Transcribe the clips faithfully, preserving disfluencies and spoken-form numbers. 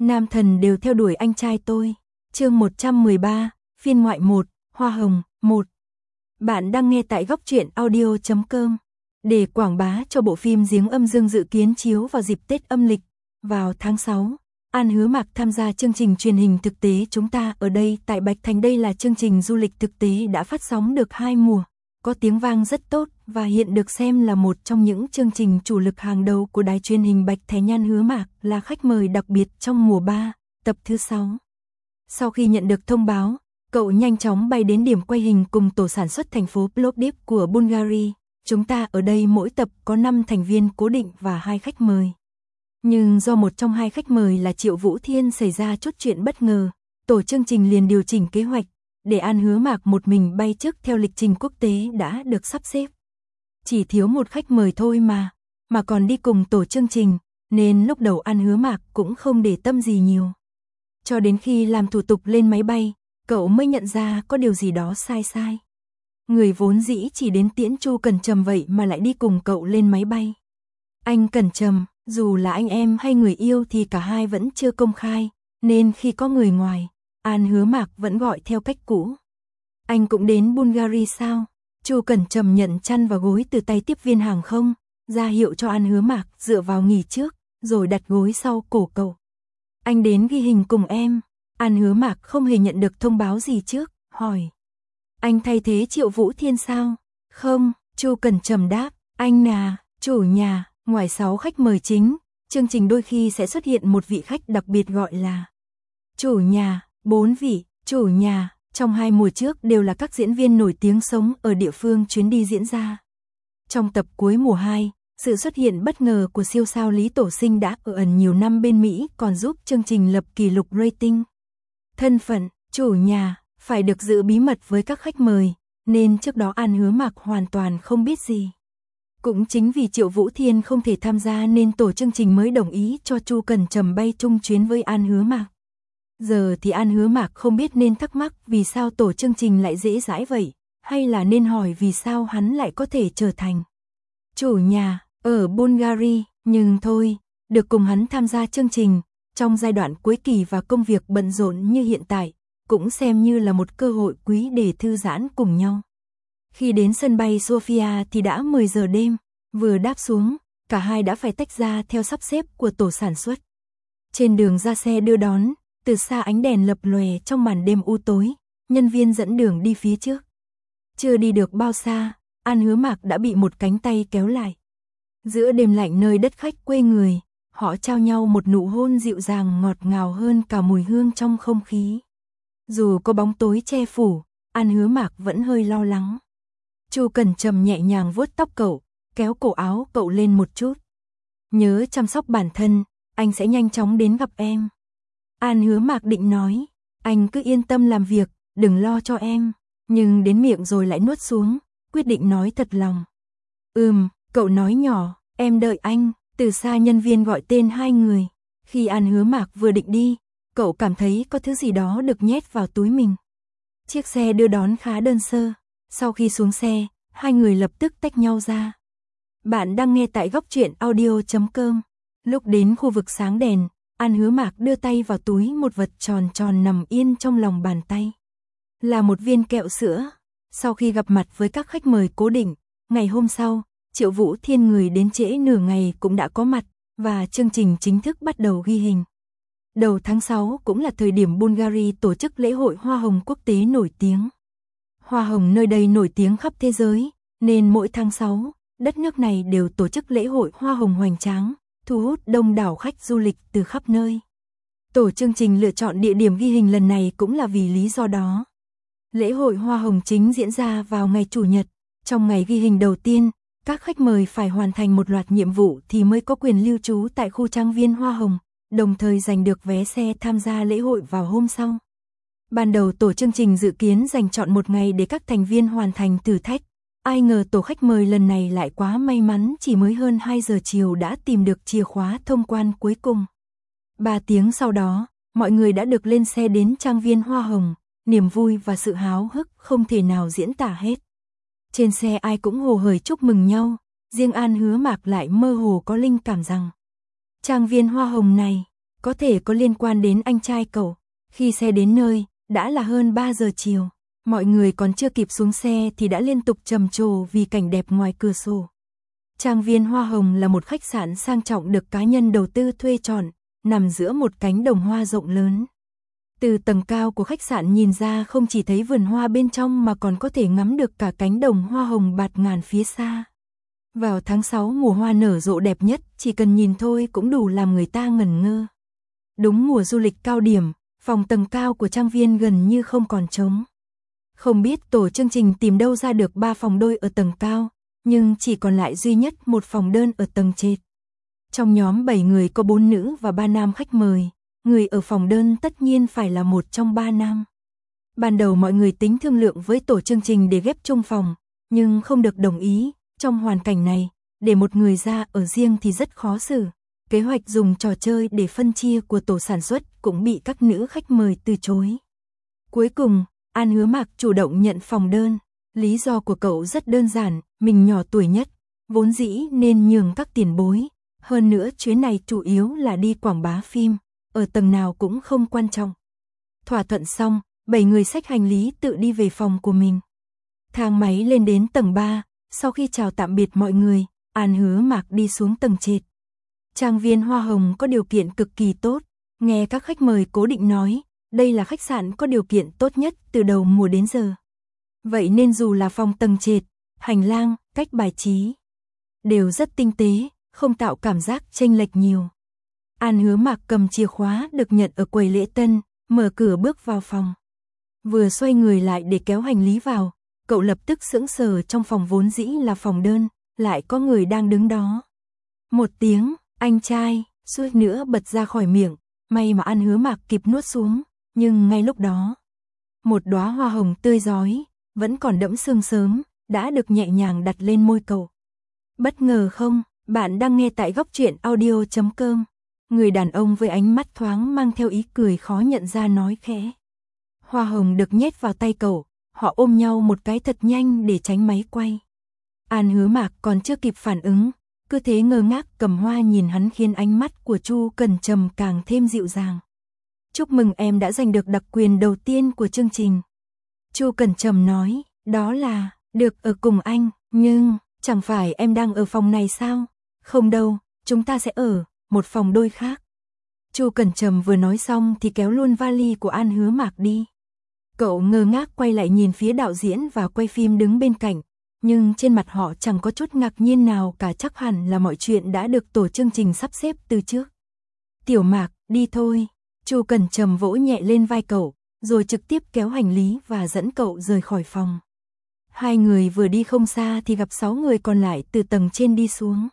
Nam thần đều theo đuổi anh trai tôi. Chương một trăm mười ba, phiên ngoại một, Hoa Hồng, một. Bạn đang nghe tại góc truyện audio chấm com. Để quảng bá cho bộ phim Giếng Âm Dương dự kiến chiếu vào dịp Tết âm lịch, vào tháng sáu, An Hứa Mạc tham gia chương trình truyền hình thực tế Chúng ta ở đây tại Bạch Thành. Đây là chương trình du lịch thực tế đã phát sóng được hai mùa, có tiếng vang rất tốt và hiện được xem là một trong những chương trình chủ lực hàng đầu của đài truyền hình Bạch Thành. An Hứa Mạc là khách mời đặc biệt trong mùa ba, tập thứ sáu. Sau khi nhận được thông báo, cậu nhanh chóng bay đến điểm quay hình cùng tổ sản xuất thành phố Plovdiv của Bulgaria. Chúng ta ở đây mỗi tập có năm thành viên cố định và hai khách mời. Nhưng do một trong hai khách mời là Triệu Vũ Thiên xảy ra chút chuyện bất ngờ, tổ chương trình liền điều chỉnh kế hoạch, để An Hứa Mạc một mình bay trước theo lịch trình quốc tế đã được sắp xếp. Chỉ thiếu một khách mời thôi mà, mà còn đi cùng tổ chương trình, nên lúc đầu An Hứa Mạc cũng không để tâm gì nhiều. Cho đến khi làm thủ tục lên máy bay, cậu mới nhận ra có điều gì đó sai sai. Người vốn dĩ chỉ đến tiễn Chu Cẩn Trầm vậy mà lại đi cùng cậu lên máy bay. Anh Cẩn Trầm, dù là anh em hay người yêu thì cả hai vẫn chưa công khai, nên khi có người ngoài, An Hứa Mạc vẫn gọi theo cách cũ. Anh cũng đến Bulgaria sao? Chu Cẩn Trầm nhận chăn và gối từ tay tiếp viên hàng không, ra hiệu cho An Hứa Mạc dựa vào nghỉ trước, rồi đặt gối sau cổ cậu. Anh đến ghi hình cùng em. An Hứa Mạc không hề nhận được thông báo gì trước, hỏi. Anh thay thế Triệu Vũ Thiên sao? Không, Chu Cẩn Trầm đáp. Anh là chủ nhà. Ngoài sáu khách mời chính, chương trình đôi khi sẽ xuất hiện một vị khách đặc biệt gọi là chủ nhà. Bốn vị chủ nhà trong hai mùa trước đều là các diễn viên nổi tiếng sống ở địa phương chuyến đi diễn ra. Trong tập cuối mùa hai, sự xuất hiện bất ngờ của siêu sao Lý Tổ Sinh đã ở ẩn nhiều năm bên Mỹ còn giúp chương trình lập kỷ lục rating. Thân phận chủ nhà phải được giữ bí mật với các khách mời, nên trước đó An Hứa Mạc hoàn toàn không biết gì. Cũng chính vì Triệu Vũ Thiên không thể tham gia nên tổ chương trình mới đồng ý cho Chu Cẩn Trầm bay chung chuyến với An Hứa Mạc. Giờ thì An Hứa Mạc không biết nên thắc mắc vì sao tổ chương trình lại dễ dãi vậy, hay là nên hỏi vì sao hắn lại có thể trở thành chủ nhà ở Bulgaria. Nhưng thôi, được cùng hắn tham gia chương trình, trong giai đoạn cuối kỳ và công việc bận rộn như hiện tại, cũng xem như là một cơ hội quý để thư giãn cùng nhau. Khi đến sân bay Sofia thì đã mười giờ đêm, vừa đáp xuống, cả hai đã phải tách ra theo sắp xếp của tổ sản xuất. Trên đường ra xe đưa đón, từ xa ánh đèn lập lòe trong màn đêm u tối, nhân viên dẫn đường đi phía trước. Chưa đi được bao xa, An Hứa Mạc đã bị một cánh tay kéo lại. Giữa đêm lạnh nơi đất khách quê người, họ trao nhau một nụ hôn dịu dàng ngọt ngào hơn cả mùi hương trong không khí. Dù có bóng tối che phủ, An Hứa Mạc vẫn hơi lo lắng. Chu Cẩn Trầm nhẹ nhàng vuốt tóc cậu, kéo cổ áo cậu lên một chút. Nhớ chăm sóc bản thân, anh sẽ nhanh chóng đến gặp em. An Hứa Mạc định nói, anh cứ yên tâm làm việc, đừng lo cho em. Nhưng đến miệng rồi lại nuốt xuống, quyết định nói thật lòng. Ừm, cậu nói nhỏ, em đợi anh. Từ xa nhân viên gọi tên hai người. Khi An Hứa Mạc vừa định đi, cậu cảm thấy có thứ gì đó được nhét vào túi mình. Chiếc xe đưa đón khá đơn sơ. Sau khi xuống xe, hai người lập tức tách nhau ra. Bạn đang nghe tại góc truyện audio chấm com. Lúc đến khu vực sáng đèn, An Hứa Mạc đưa tay vào túi một vật tròn tròn nằm yên trong lòng bàn tay. Là một viên kẹo sữa. Sau khi gặp mặt với các khách mời cố định, ngày hôm sau, Triệu Vũ Thiên người đến trễ nửa ngày cũng đã có mặt, và chương trình chính thức bắt đầu ghi hình. Đầu tháng sáu cũng là thời điểm Bulgaria tổ chức lễ hội Hoa Hồng quốc tế nổi tiếng. Hoa hồng nơi đây nổi tiếng khắp thế giới, nên mỗi tháng sáu, đất nước này đều tổ chức lễ hội Hoa Hồng hoành tráng, thu hút đông đảo khách du lịch từ khắp nơi. Tổ chương trình lựa chọn địa điểm ghi hình lần này cũng là vì lý do đó. Lễ hội Hoa Hồng chính diễn ra vào ngày Chủ nhật. Trong ngày ghi hình đầu tiên, các khách mời phải hoàn thành một loạt nhiệm vụ thì mới có quyền lưu trú tại khu trang viên Hoa Hồng, đồng thời giành được vé xe tham gia lễ hội vào hôm sau. Ban đầu tổ chương trình dự kiến dành trọn một ngày để các thành viên hoàn thành thử thách. Ai ngờ tổ khách mời lần này lại quá may mắn, chỉ mới hơn hai giờ chiều đã tìm được chìa khóa thông quan cuối cùng. Ba tiếng sau đó, mọi người đã được lên xe đến trang viên Hoa Hồng, niềm vui và sự háo hức không thể nào diễn tả hết. Trên xe ai cũng hồ hởi chúc mừng nhau, riêng An Hứa Mạc lại mơ hồ có linh cảm rằng trang viên Hoa Hồng này có thể có liên quan đến anh trai cậu. Khi xe đến nơi, đã là hơn ba giờ chiều. Mọi người còn chưa kịp xuống xe thì đã liên tục trầm trồ vì cảnh đẹp ngoài cửa sổ. Trang viên Hoa Hồng là một khách sạn sang trọng được cá nhân đầu tư thuê trọn, nằm giữa một cánh đồng hoa rộng lớn. Từ tầng cao của khách sạn nhìn ra không chỉ thấy vườn hoa bên trong mà còn có thể ngắm được cả cánh đồng hoa hồng bạt ngàn phía xa. Vào tháng sáu mùa hoa nở rộ đẹp nhất, chỉ cần nhìn thôi cũng đủ làm người ta ngẩn ngơ. Đúng mùa du lịch cao điểm, phòng tầng cao của trang viên gần như không còn trống. Không biết tổ chương trình tìm đâu ra được ba phòng đôi ở tầng cao, nhưng chỉ còn lại duy nhất một phòng đơn ở tầng trệt. Trong nhóm bảy người có bốn nữ và ba nam khách mời, người ở phòng đơn tất nhiên phải là một trong ba nam. Ban đầu mọi người tính thương lượng với tổ chương trình để ghép chung phòng, nhưng không được đồng ý. Trong hoàn cảnh này, để một người ra ở riêng thì rất khó xử. Kế hoạch dùng trò chơi để phân chia của tổ sản xuất cũng bị các nữ khách mời từ chối. Cuối cùng, An Hứa Mạc chủ động nhận phòng đơn. Lý do của cậu rất đơn giản, mình nhỏ tuổi nhất, vốn dĩ nên nhường các tiền bối. Hơn nữa chuyến này chủ yếu là đi quảng bá phim, ở tầng nào cũng không quan trọng. Thỏa thuận xong, bảy người xách hành lý tự đi về phòng của mình. Thang máy lên đến tầng ba, sau khi chào tạm biệt mọi người, An Hứa Mạc đi xuống tầng trệt. Trang viên Hoa Hồng có điều kiện cực kỳ tốt, nghe các khách mời cố định nói, đây là khách sạn có điều kiện tốt nhất từ đầu mùa đến giờ. Vậy nên dù là phòng tầng trệt, hành lang, cách bài trí, đều rất tinh tế, không tạo cảm giác chênh lệch nhiều. An Hứa Mạc cầm chìa khóa được nhận ở quầy lễ tân, mở cửa bước vào phòng. Vừa xoay người lại để kéo hành lý vào, cậu lập tức sững sờ, trong phòng vốn dĩ là phòng đơn, lại có người đang đứng đó. Một tiếng, anh trai, suýt nữa bật ra khỏi miệng, may mà An Hứa Mạc kịp nuốt xuống, nhưng ngay lúc đó, một đóa hoa hồng tươi rói, vẫn còn đẫm sương sớm, đã được nhẹ nhàng đặt lên môi cậu. Bất ngờ không? Bạn đang nghe tại góc truyện audio chấm com. Người đàn ông với ánh mắt thoáng mang theo ý cười khó nhận ra nói khẽ. Hoa hồng được nhét vào tay cậu, họ ôm nhau một cái thật nhanh để tránh máy quay. An Hứa Mạc còn chưa kịp phản ứng, cứ thế ngơ ngác cầm hoa nhìn hắn khiến ánh mắt của Chu Cẩn Trầm càng thêm dịu dàng. Chúc mừng em đã giành được đặc quyền đầu tiên của chương trình. Chu Cẩn Trầm nói, đó là, được ở cùng anh, nhưng, chẳng phải em đang ở phòng này sao? Không đâu, chúng ta sẽ ở một phòng đôi khác. Chu Cẩn Trầm vừa nói xong thì kéo luôn vali của An Hứa Mạc đi. Cậu ngơ ngác quay lại nhìn phía đạo diễn và quay phim đứng bên cạnh, nhưng trên mặt họ chẳng có chút ngạc nhiên nào cả, chắc hẳn là mọi chuyện đã được tổ chương trình sắp xếp từ trước. Tiểu Mạc, đi thôi. Chu Cẩn Trầm vỗ nhẹ lên vai cậu, rồi trực tiếp kéo hành lý và dẫn cậu rời khỏi phòng. Hai người vừa đi không xa thì gặp sáu người còn lại từ tầng trên đi xuống.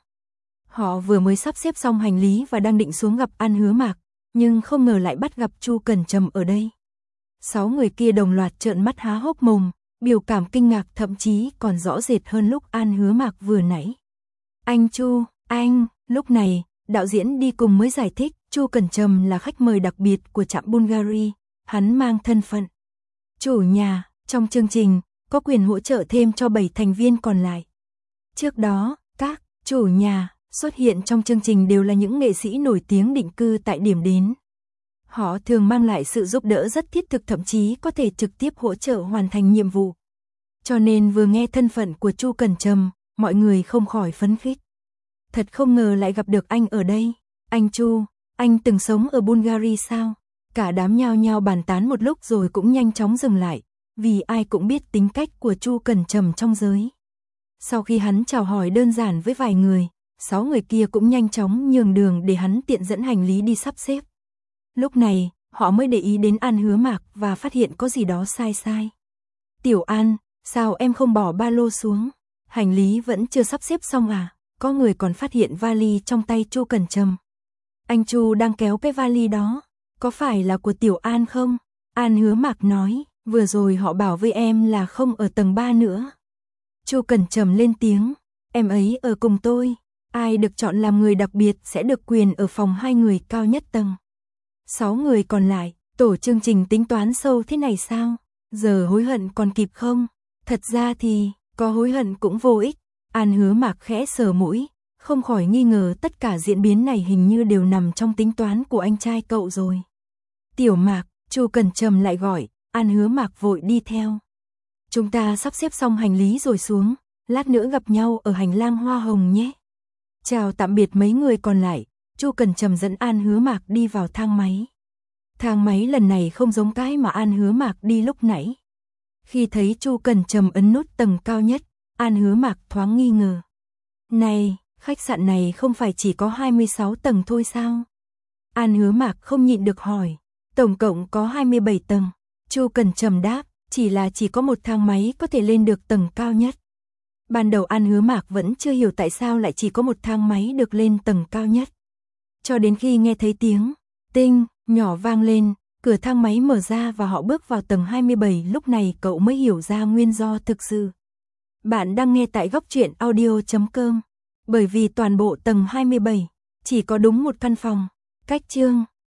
Họ vừa mới sắp xếp xong hành lý và đang định xuống gặp An Hứa Mạc, nhưng không ngờ lại bắt gặp Chu Cẩn Trầm ở đây. Sáu người kia đồng loạt trợn mắt há hốc mồm, biểu cảm kinh ngạc thậm chí còn rõ rệt hơn lúc An Hứa Mạc vừa nãy. Anh Chu, anh, lúc này, đạo diễn đi cùng mới giải thích, Chu Cẩn Trầm là khách mời đặc biệt của trạm Bulgari, hắn mang thân phận chủ nhà, trong chương trình, có quyền hỗ trợ thêm cho bảy thành viên còn lại. Trước đó, các chủ nhà xuất hiện trong chương trình đều là những nghệ sĩ nổi tiếng định cư tại điểm đến. Họ thường mang lại sự giúp đỡ rất thiết thực, thậm chí có thể trực tiếp hỗ trợ hoàn thành nhiệm vụ. Cho nên vừa nghe thân phận của Chu Cẩn Trầm, mọi người không khỏi phấn khích. Thật không ngờ lại gặp được anh ở đây. Anh Chu, anh từng sống ở Bulgaria sao? Cả đám nhao nhao bàn tán một lúc rồi cũng nhanh chóng dừng lại, vì ai cũng biết tính cách của Chu Cẩn Trầm trong giới. Sau khi hắn chào hỏi đơn giản với vài người, sáu người kia cũng nhanh chóng nhường đường để hắn tiện dẫn hành lý đi sắp xếp. Lúc này, họ mới để ý đến An Hứa Mạc và phát hiện có gì đó sai sai. Tiểu An, sao em không bỏ ba lô xuống? Hành lý vẫn chưa sắp xếp xong à? Có người còn phát hiện vali trong tay Chu Cẩn Trầm. Anh Chu đang kéo cái vali đó, có phải là của Tiểu An không? An Hứa Mạc nói, vừa rồi họ bảo với em là không ở tầng ba nữa. Chu Cẩn Trầm lên tiếng, em ấy ở cùng tôi, ai được chọn làm người đặc biệt sẽ được quyền ở phòng hai người cao nhất tầng. Sáu người còn lại, tổ chương trình tính toán sâu thế này sao? Giờ hối hận còn kịp không? Thật ra thì, có hối hận cũng vô ích. An Hứa Mạc khẽ sờ mũi, không khỏi nghi ngờ tất cả diễn biến này hình như đều nằm trong tính toán của anh trai cậu rồi. Tiểu Mạc, Chu Cẩn Trầm lại gọi, An Hứa Mạc vội đi theo. Chúng ta sắp xếp xong hành lý rồi xuống, lát nữa gặp nhau ở hành lang hoa hồng nhé. Chào tạm biệt mấy người còn lại, Chu Cẩn Trầm dẫn An Hứa Mạc đi vào thang máy. Thang máy lần này không giống cái mà An Hứa Mạc đi lúc nãy. Khi thấy Chu Cẩn Trầm ấn nút tầng cao nhất, An Hứa Mạc thoáng nghi ngờ. Này, khách sạn này không phải chỉ có hai mươi sáu tầng thôi sao? An Hứa Mạc không nhịn được hỏi. Tổng cộng có hai mươi bảy tầng. Chu Cẩn Trầm đáp, chỉ là chỉ có một thang máy có thể lên được tầng cao nhất. Ban đầu An Hứa Mạc vẫn chưa hiểu tại sao lại chỉ có một thang máy được lên tầng cao nhất. Cho đến khi nghe thấy tiếng tinh nhỏ vang lên, cửa thang máy mở ra và họ bước vào tầng hai mươi bảy, lúc này cậu mới hiểu ra nguyên do thực sự. Bạn đang nghe tại góc truyện audio chấm com. Bởi vì toàn bộ tầng hai mươi bảy chỉ có đúng một căn phòng. Cách chương